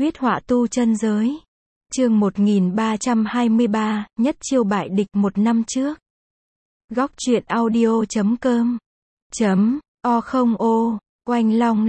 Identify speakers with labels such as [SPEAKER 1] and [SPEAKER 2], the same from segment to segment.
[SPEAKER 1] Huyết họa tu chân giới. Chương 1323, nhất chiêu bại địch một năm trước. Góc truyện audio.com O không ô, oanh long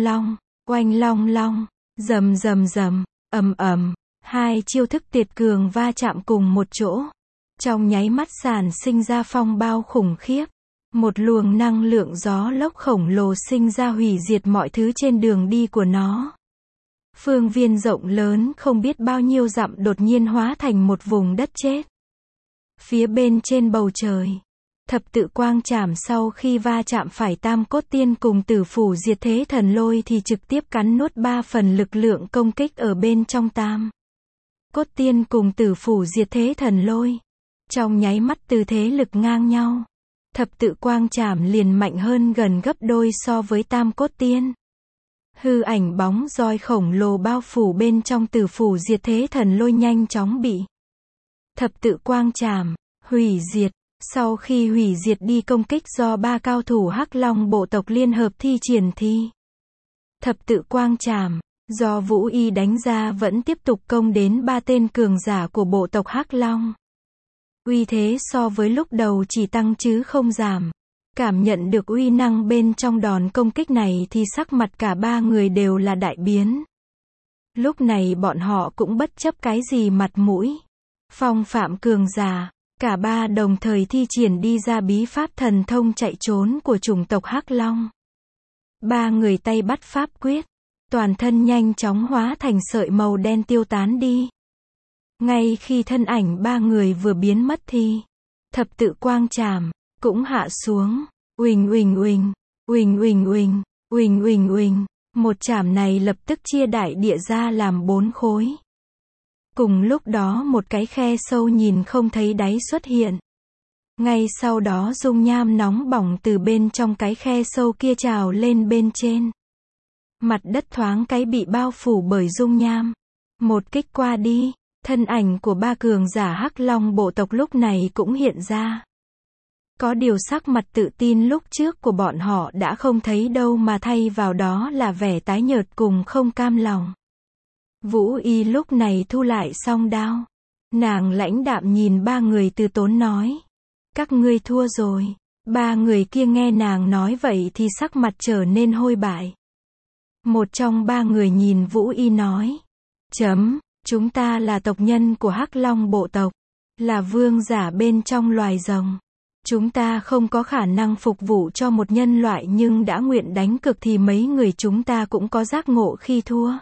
[SPEAKER 1] long, rầm rầm rầm, ầm ầm, hai chiêu thức tuyệt cường va chạm cùng một chỗ. Trong nháy mắt sản sinh ra phong bao khủng khiếp. Một luồng năng lượng gió lốc khổng lồ sinh ra hủy diệt mọi thứ trên đường đi của nó. Phương viên rộng lớn không biết bao nhiêu dặm đột nhiên hóa thành một vùng đất chết. Phía bên trên bầu trời, thập tự quang trảm sau khi va chạm phải tam cốt tiên cùng tử phủ diệt thế thần lôi thì trực tiếp cắn nuốt 3 phần lực lượng công kích ở bên trong tam cốt tiên cùng tử phủ diệt thế thần lôi. Trong nháy mắt từ thế lực ngang nhau, thập tự quang trảm liền mạnh hơn gần gấp đôi so với tam cốt tiên. Hư ảnh bóng roi khổng lồ bao phủ bên trong tử phủ diệt thế thần lôi nhanh chóng bị thập tự quang trảm hủy diệt. Sau khi hủy diệt đi công kích do 3 cao thủ Hắc Long bộ tộc liên hợp thi triển thì thập tự quang trảm do Vũ Y đánh ra vẫn tiếp tục công đến 3 tên cường giả của bộ tộc Hắc Long. Uy thế so với lúc đầu chỉ tăng chứ không giảm. Cảm nhận được uy năng bên trong đòn công kích này thì sắc mặt cả 3 người đều là đại biến. Lúc này bọn họ cũng bất chấp cái gì mặt mũi, phong phạm cường giả, cả 3 đồng thời thi triển đi ra bí pháp thần thông chạy trốn của chủng tộc Hắc Long. 3 người tay bắt pháp quyết, toàn thân nhanh chóng hóa thành sợi màu đen tiêu tán đi. Ngay khi thân ảnh 3 người vừa biến mất thì thập tự quang trảm cũng hạ xuống. Uỳnh uỳnh uỳnh, uỳnh uỳnh uỳnh, uỳnh uỳnh uỳnh. Một chảm này lập tức chia đại địa ra làm 4 khối. Cùng lúc đó một cái khe sâu nhìn không thấy đáy xuất hiện. Ngay sau đó dung nham nóng bỏng từ bên trong cái khe sâu kia trào lên bên trên. Mặt đất thoáng cái bị bao phủ bởi dung nham. Một kích qua đi, thân ảnh của 3 cường giả Hắc Long bộ tộc lúc này cũng hiện ra. Có điều sắc mặt tự tin lúc trước của bọn họ đã không thấy đâu mà thay vào đó là vẻ tái nhợt cùng không cam lòng. Vũ Y lúc này thu lại song đao. Nàng lãnh đạm nhìn 3 người từ tốn nói. Các ngươi thua rồi. 3 người kia nghe nàng nói vậy thì sắc mặt trở nên hôi bại. Một trong 3 người nhìn Vũ Y nói. Chúng ta là tộc nhân của Hắc Long bộ tộc. Là vương giả bên trong loài rồng. Chúng ta không có khả năng phục vụ cho một nhân loại nhưng đã nguyện đánh cược thì mấy người chúng ta cũng có giác ngộ khi thua.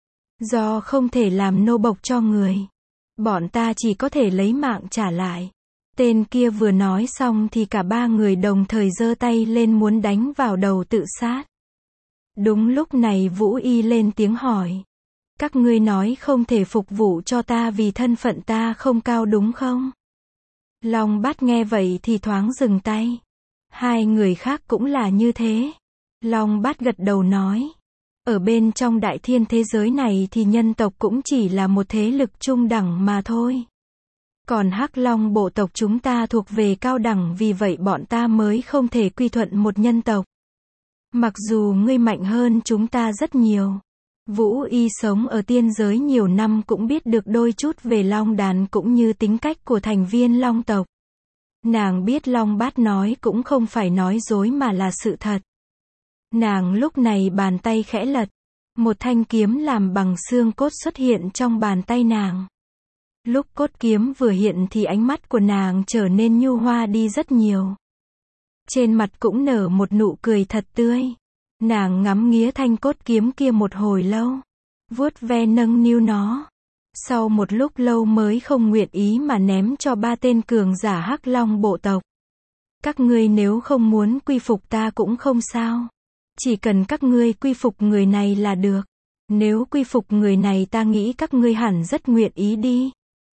[SPEAKER 1] Do không thể làm nô bộc cho người, bọn ta chỉ có thể lấy mạng trả lại. Tên kia vừa nói xong thì cả 3 người đồng thời giơ tay lên muốn đánh vào đầu tự sát. Đúng lúc này Vũ Y lên tiếng hỏi. Các ngươi nói không thể phục vụ cho ta vì thân phận ta không cao đúng không? Long Bát nghe vậy thì thoáng dừng tay. 2 người khác cũng là như thế. Long Bát gật đầu nói. Ở bên trong đại thiên thế giới này thì nhân tộc cũng chỉ là một thế lực trung đẳng mà thôi. Còn Hắc Long bộ tộc chúng ta thuộc về cao đẳng vì vậy bọn ta mới không thể quy thuận một nhân tộc. Mặc dù ngươi mạnh hơn chúng ta rất nhiều. Vũ Y sống ở tiên giới nhiều năm cũng biết được đôi chút về Long đàn cũng như tính cách của thành viên Long tộc. Nàng biết Long Bát nói cũng không phải nói dối mà là sự thật. Nàng lúc này bàn tay khẽ lật. Một thanh kiếm làm bằng xương cốt xuất hiện trong bàn tay nàng. Lúc cốt kiếm vừa hiện thì ánh mắt của nàng trở nên nhu hoa đi rất nhiều. Trên mặt cũng nở một nụ cười thật tươi. Nàng ngắm nghía thanh cốt kiếm kia một hồi lâu. Vuốt ve nâng niu nó. Sau một lúc lâu mới không nguyện ý mà ném cho 3 tên cường giả Hắc Long bộ tộc. Các ngươi nếu không muốn quy phục ta cũng không sao. Chỉ cần các ngươi quy phục người này là được. Nếu quy phục người này ta nghĩ các ngươi hẳn rất nguyện ý đi.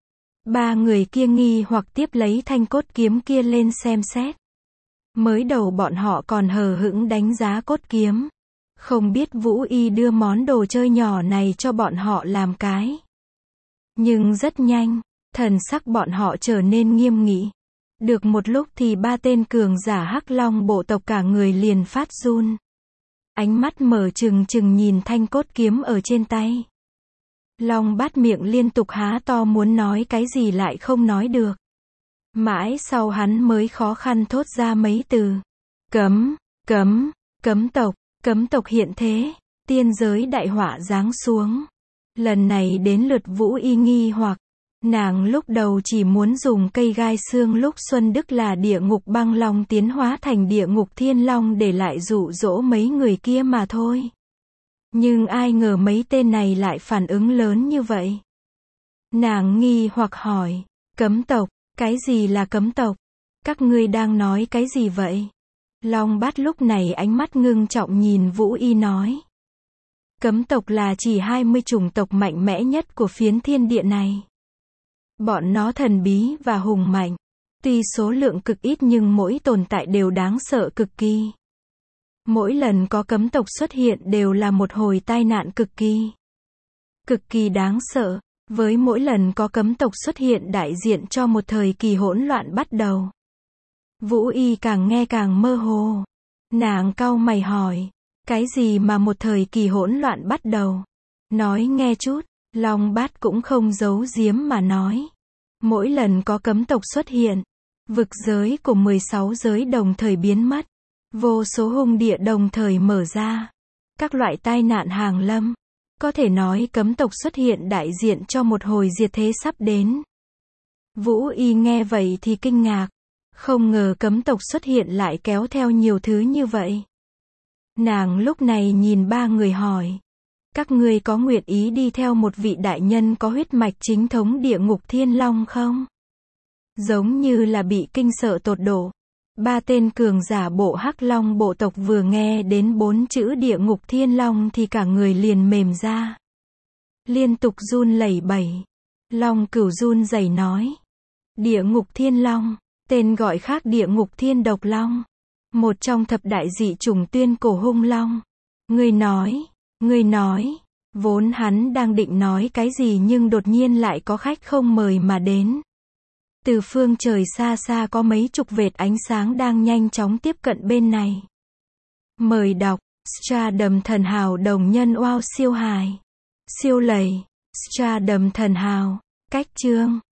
[SPEAKER 1] 3 người kia nghi hoặc tiếp lấy thanh cốt kiếm kia lên xem xét. Mới đầu bọn họ còn hờ hững đánh giá cốt kiếm. Không biết Vũ Y đưa món đồ chơi nhỏ này cho bọn họ làm cái. Nhưng rất nhanh, thần sắc bọn họ trở nên nghiêm nghị. Được một lúc thì 3 tên cường giả Hắc Long bộ tộc cả người liền phát run. Ánh mắt mở trừng trừng nhìn thanh cốt kiếm ở trên tay. Long Bát miệng liên tục há to muốn nói cái gì lại không nói được. Mãi sau hắn mới khó khăn thốt ra mấy từ. Cấm, cấm, cấm tộc hiện thế, tiên giới đại họa giáng xuống. Lần này đến lượt Vũ Y nghi hoặc. Nàng lúc đầu chỉ muốn dùng cây gai xương lúc Xuân Đức là địa ngục băng long tiến hóa thành địa ngục thiên long để lại dụ dỗ mấy người kia mà thôi. Nhưng ai ngờ mấy tên này lại phản ứng lớn như vậy. Nàng nghi hoặc hỏi, cấm tộc, cái gì là cấm tộc? Các ngươi đang nói cái gì vậy? Long Bát lúc này ánh mắt ngưng trọng nhìn Vũ Y nói. Cấm tộc là chỉ 20 chủng tộc mạnh mẽ nhất của phiến thiên địa này. Bọn nó thần bí và hùng mạnh. Tuy số lượng cực ít nhưng mỗi tồn tại đều đáng sợ cực kỳ. Mỗi lần có cấm tộc xuất hiện đều là một hồi tai nạn cực kỳ đáng sợ. Với mỗi lần có cấm tộc xuất hiện đại diện cho một thời kỳ hỗn loạn bắt đầu. Vũ Y càng nghe càng mơ hồ. Nàng cau mày hỏi, cái gì mà một thời kỳ hỗn loạn bắt đầu? Nói nghe chút. Long Bát cũng không giấu giếm mà nói. Mỗi lần có cấm tộc xuất hiện, vực giới của 16 giới đồng thời biến mất. Vô số hung địa đồng thời mở ra. Các loại tai nạn hàng lâm. Có thể nói cấm tộc xuất hiện đại diện cho một hồi diệt thế sắp đến. Vũ Y nghe vậy thì kinh ngạc. Không ngờ cấm tộc xuất hiện lại kéo theo nhiều thứ như vậy. Nàng lúc này nhìn ba người hỏi. Các ngươi có nguyện ý đi theo một vị đại nhân có huyết mạch chính thống địa ngục thiên long không? Giống như là bị kinh sợ tột độ. Ba tên cường giả bộ Hắc Long bộ tộc vừa nghe đến 4 chữ địa ngục thiên long thì cả người liền mềm ra. Liên tục run lẩy bẩy. Long Cửu run rẩy nói. Địa ngục thiên long, tên gọi khác địa ngục thiên độc long. Một trong thập đại dị chủng tuyên cổ hung long. Ngươi nói, vốn hắn đang định nói cái gì nhưng đột nhiên lại có khách không mời mà đến. Từ phương trời xa xa có mấy chục vệt ánh sáng đang nhanh chóng tiếp cận bên này. Mời đọc, Stardom thần hào đồng nhân wow siêu hài. Siêu lầy, Stardom thần hào, cách chương.